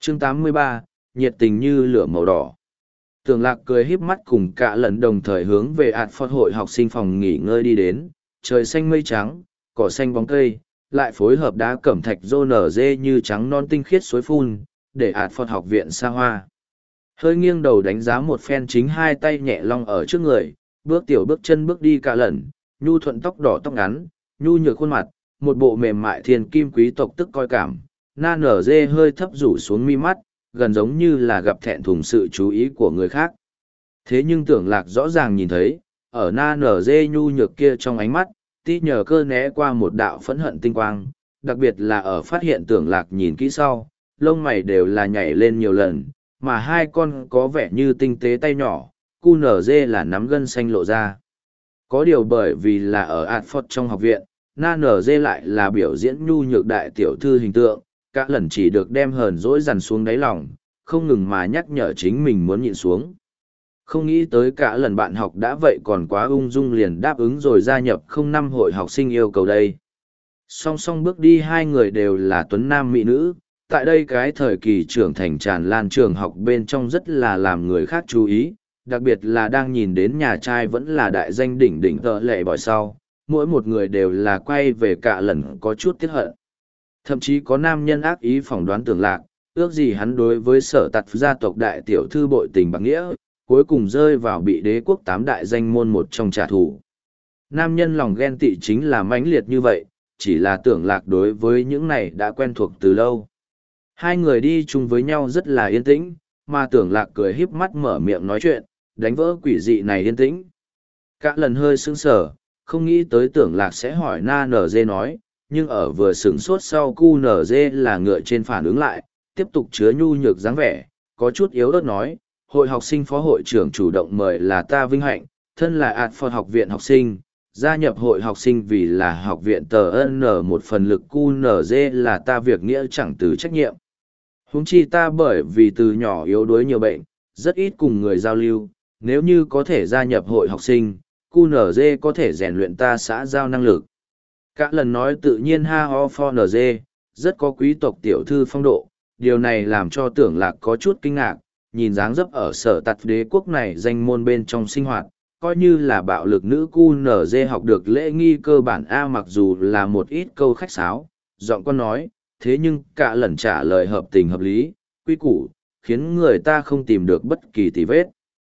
Chương 83, nhiệt tình như lửa màu đỏ. Tưởng Lạc cười híp mắt cùng cả lần đồng thời hướng về Adford hội học sinh phòng nghỉ ngơi đi đến, trời xanh mây trắng, cỏ xanh bóng cây, lại phối hợp đá cẩm thạch rô nở dê như trắng non tinh khiết suối phun, để Adford học viện xa hoa. Hơi nghiêng đầu đánh giá một phen chính hai tay nhẹ long ở trước người, bước tiểu bước chân bước đi cả lần, nhu thuận tóc đỏ tóc ngắn, nhu nhược khuôn mặt, một bộ mềm mại thiên kim quý tộc tức coi cảm, na nở dê hơi thấp rủ xuống mi mắt, gần giống như là gặp thẹn thùng sự chú ý của người khác. Thế nhưng Tưởng Lạc rõ ràng nhìn thấy, ở na nở dê nhu nhược kia trong ánh mắt, tí nhờ cơ né qua một đạo phẫn hận tinh quang, đặc biệt là ở phát hiện Tưởng Lạc nhìn kỹ sau, lông mày đều là nhảy lên nhiều lần, mà hai con có vẻ như tinh tế tay nhỏ, cu nở dê là nắm gân xanh lộ ra. Có điều bởi vì là ở Adford trong học viện, na nở dê lại là biểu diễn nhu nhược đại tiểu thư hình tượng, cả lần chỉ được đem hờn dỗi dằn xuống đáy lòng, không ngừng mà nhắc nhở chính mình muốn nhịn xuống. Không nghĩ tới cả lần bạn học đã vậy còn quá ung dung liền đáp ứng rồi gia nhập 05 hội học sinh yêu cầu đây. Song song bước đi hai người đều là tuấn nam mỹ nữ, tại đây cái thời kỳ trưởng thành tràn lan trường học bên trong rất là làm người khác chú ý, đặc biệt là đang nhìn đến nhà trai vẫn là đại danh đỉnh đỉnh tợ lệ bỏi sau, mỗi một người đều là quay về cả lần có chút tiếc hận. Thậm chí có nam nhân ác ý phỏng đoán Tưởng Lạc, ước gì hắn đối với sở tạt gia tộc đại tiểu thư bội tình bạc nghĩa, cuối cùng rơi vào bị đế quốc tám đại danh môn một trong trả thù. Nam nhân lòng ghen tị chính là mãnh liệt như vậy, chỉ là Tưởng Lạc đối với những này đã quen thuộc từ lâu. Hai người đi chung với nhau rất là yên tĩnh, mà Tưởng Lạc cười híp mắt mở miệng nói chuyện, đánh vỡ quỷ dị này yên tĩnh. Cả lần hơi sững sờ, không nghĩ tới Tưởng Lạc sẽ hỏi na nở dê nói, nhưng ở vừa sửng sốt sau cu nở dê là ngựa trên phản ứng lại, tiếp tục chứa nhu nhược dáng vẻ, có chút yếu ớt nói, hội học sinh phó hội trưởng chủ động mời là ta vinh hạnh, thân là Adford học viện học sinh, gia nhập hội học sinh vì là học viện tờ N một phần lực cu nở dê là ta việc nghĩa chẳng từ trách nhiệm. Huống chi ta bởi vì từ nhỏ yếu đuối nhiều bệnh, rất ít cùng người giao lưu, nếu như có thể gia nhập hội học sinh, cu nở dê có thể rèn luyện ta xã giao năng lực. Cả lần nói tự nhiên ha ho for NG, rất có quý tộc tiểu thư phong độ, điều này làm cho Tưởng Lạc có chút kinh ngạc, nhìn dáng dấp ở sở tạt đế quốc này danh môn bên trong sinh hoạt, coi như là bạo lực nữ cu nở dê học được lễ nghi cơ bản A mặc dù là một ít câu khách sáo, giọng con nói, thế nhưng cả lần trả lời hợp tình hợp lý, quy củ, khiến người ta không tìm được bất kỳ tì vết.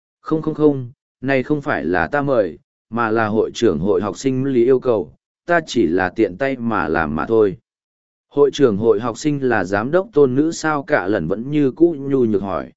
Không, này không phải là ta mời, mà là hội trưởng hội học sinh lý yêu cầu, ta chỉ là tiện tay mà làm mà thôi. Hội trưởng hội học sinh là giám đốc tôn nữ sao cả lần vẫn như cũ nhu nhược hỏi.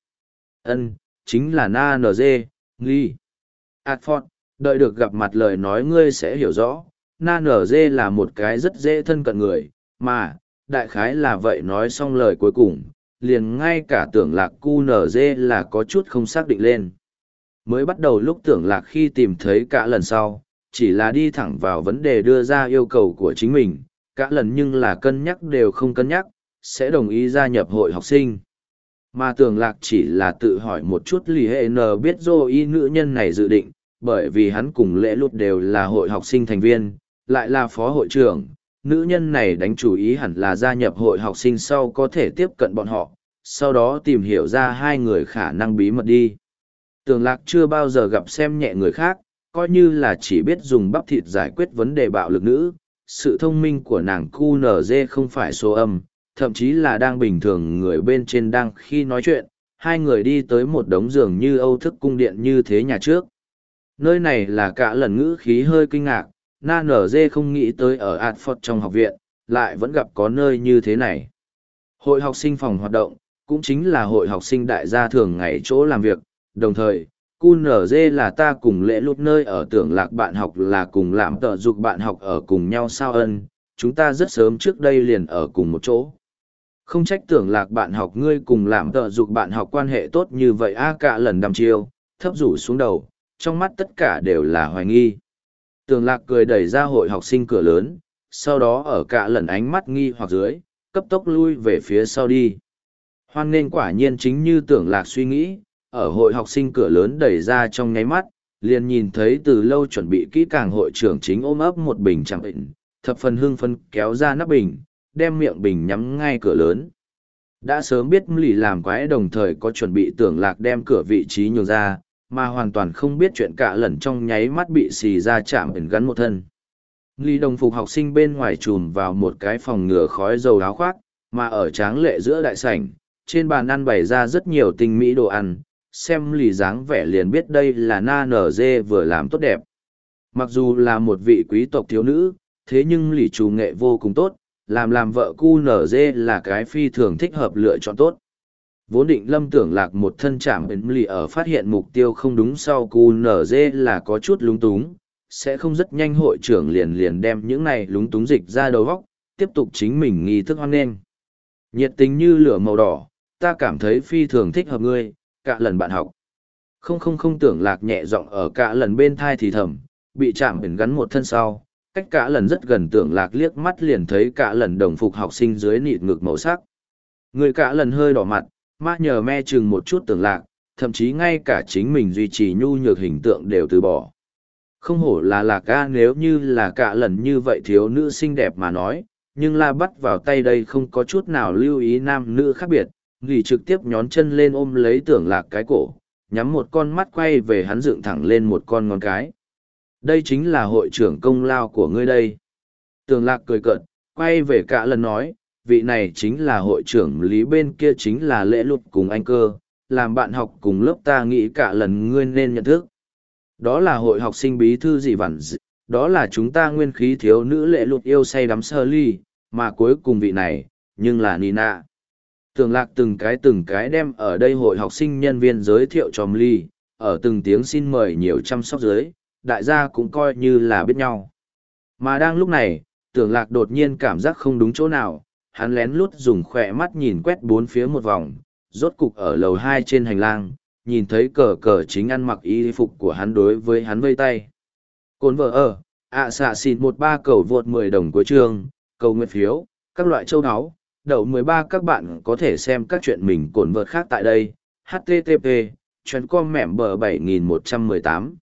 Chính là na NG, nghi. Adford, đợi được gặp mặt lời nói ngươi sẽ hiểu rõ, na NG là một cái rất dễ thân cận người, mà, đại khái là vậy nói xong lời cuối cùng, liền ngay cả Tưởng Lạc cu NG là có chút không xác định lên. Mới bắt đầu lúc Tưởng Lạc khi tìm thấy cả lần sau, chỉ là đi thẳng vào vấn đề đưa ra yêu cầu của chính mình, cả lần nhưng là cân nhắc đều không cân nhắc, sẽ đồng ý gia nhập hội học sinh. Mà Tưởng Lạc chỉ là tự hỏi một chút lì hệ n biết dô y nữ nhân này dự định, bởi vì hắn cùng lễ lụt đều là hội học sinh thành viên, lại là phó hội trưởng, nữ nhân này đánh chủ ý hẳn là gia nhập hội học sinh sau có thể tiếp cận bọn họ, sau đó tìm hiểu ra hai người khả năng bí mật đi. Tưởng Lạc chưa bao giờ gặp xem nhẹ người khác, coi như là chỉ biết dùng bắp thịt giải quyết vấn đề bạo lực nữ, sự thông minh của nàng QNZ không phải số âm, thậm chí là đang bình thường người bên trên đang khi nói chuyện, hai người đi tới một đống giường như Âu thức cung điện như thế nhà trước. Nơi này là cả lần ngữ khí hơi kinh ngạc, na nở dê không nghĩ tới ở Adford trong học viện, lại vẫn gặp có nơi như thế này. Hội học sinh phòng hoạt động, cũng chính là hội học sinh đại gia thường ngày chỗ làm việc, đồng thời, QNZ là ta cùng lễ lút nơi ở Tưởng Lạc bạn học là cùng làm tợ dục bạn học ở cùng nhau sao ân, chúng ta rất sớm trước đây liền ở cùng một chỗ. Không trách Tưởng Lạc bạn học ngươi cùng làm tợ dục bạn học quan hệ tốt như vậy cả lần đăm chiêu, thấp rủ xuống đầu, trong mắt tất cả đều là hoài nghi. Tưởng Lạc cười đẩy ra hội học sinh cửa lớn, sau đó ở cả lần ánh mắt nghi hoặc dưới, cấp tốc lui về phía sau đi. Hoan nghênh quả nhiên chính như Tưởng Lạc suy nghĩ, ở hội học sinh cửa lớn đẩy ra trong nháy mắt, liền nhìn thấy từ lâu chuẩn bị kỹ càng hội trưởng chính ôm ấp một bình chẳng bệnh, thập phần hưng phấn kéo ra nắp bình, đem miệng bình nhắm ngay cửa lớn. Đã sớm biết lì làm quái đồng thời có chuẩn bị tưởng lạc đem cửa vị trí nhường ra, mà hoàn toàn không biết chuyện cả lần trong nháy mắt bị xì ra chạm ẩn gắn một thân. Lì đồng phục học sinh bên ngoài trùm vào một cái phòng ngừa khói dầu áo khoác, mà ở tráng lệ giữa đại sảnh, trên bàn ăn bày ra rất nhiều tinh mỹ đồ ăn, xem lì dáng vẻ liền biết đây là na nở dê vừa làm tốt đẹp. Mặc dù là một vị quý tộc thiếu nữ, thế nhưng lì chủ nghệ vô cùng tốt, làm vợ cu nở dê là cái phi thường thích hợp lựa chọn tốt. Vốn định Lâm Tưởng Lạc một thân chạm ấn lì ở phát hiện mục tiêu không đúng sau cu nở dê là có chút lúng túng, sẽ không rất nhanh hội trưởng liền đem những này lúng túng dịch ra đầu góc, tiếp tục chính mình nghi thức hoan nghênh. Nhiệt tình như lửa màu đỏ, ta cảm thấy phi thường thích hợp ngươi, cả lần bạn học. Không Tưởng Lạc nhẹ giọng ở cả lần bên thai thì thầm, bị chạm ấn gắn một thân sau, cách cả lần rất gần Tưởng Lạc liếc mắt liền thấy cả lần đồng phục học sinh dưới nịt ngực màu sắc. Người cả lần hơi đỏ mặt, ma nhờ me chừng một chút Tưởng Lạc, thậm chí ngay cả chính mình duy trì nhu nhược hình tượng đều từ bỏ. Không hổ là Lạc ca, nếu như là cả lần như vậy thiếu nữ xinh đẹp mà nói, nhưng la bắt vào tay đây không có chút nào lưu ý nam nữ khác biệt, nghỉ trực tiếp nhón chân lên ôm lấy Tưởng Lạc cái cổ, nhắm một con mắt quay về hắn dựng thẳng lên một con ngón cái. Đây chính là hội trưởng công lao của ngươi đây. Tưởng Lạc cười cợt, quay về cả lần nói, vị này chính là hội trưởng lý, bên kia chính là lễ lụt cùng anh cơ, làm bạn học cùng lớp, ta nghĩ cả lần ngươi nên nhận thức. Đó là hội học sinh bí thư gì vặn, đó là chúng ta nguyên khí thiếu nữ lễ lụt yêu say đắm sơ ly, mà cuối cùng vị này, nhưng là Nina. Tưởng Lạc từng cái đem ở đây hội học sinh nhân viên giới thiệu cho ly, ở từng tiếng xin mời nhiều chăm sóc dưới, đại gia cũng coi như là biết nhau. Mà đang lúc này, Tưởng Lạc đột nhiên cảm giác không đúng chỗ nào, hắn lén lút dùng khỏe mắt nhìn quét bốn phía một vòng, rốt cục ở lầu 2 trên hành lang, nhìn thấy cờ cờ chính ăn mặc y phục của hắn đối với hắn vây tay. Cồn vợ ở, xạ xịt 13 cầu vượt 10 đồng của trường, cầu nguyện phiếu, các loại châu áo, đậu 13 các bạn có thể xem các chuyện mình cồn vợt khác tại đây, http, chuyến com mẻm bờ 7118.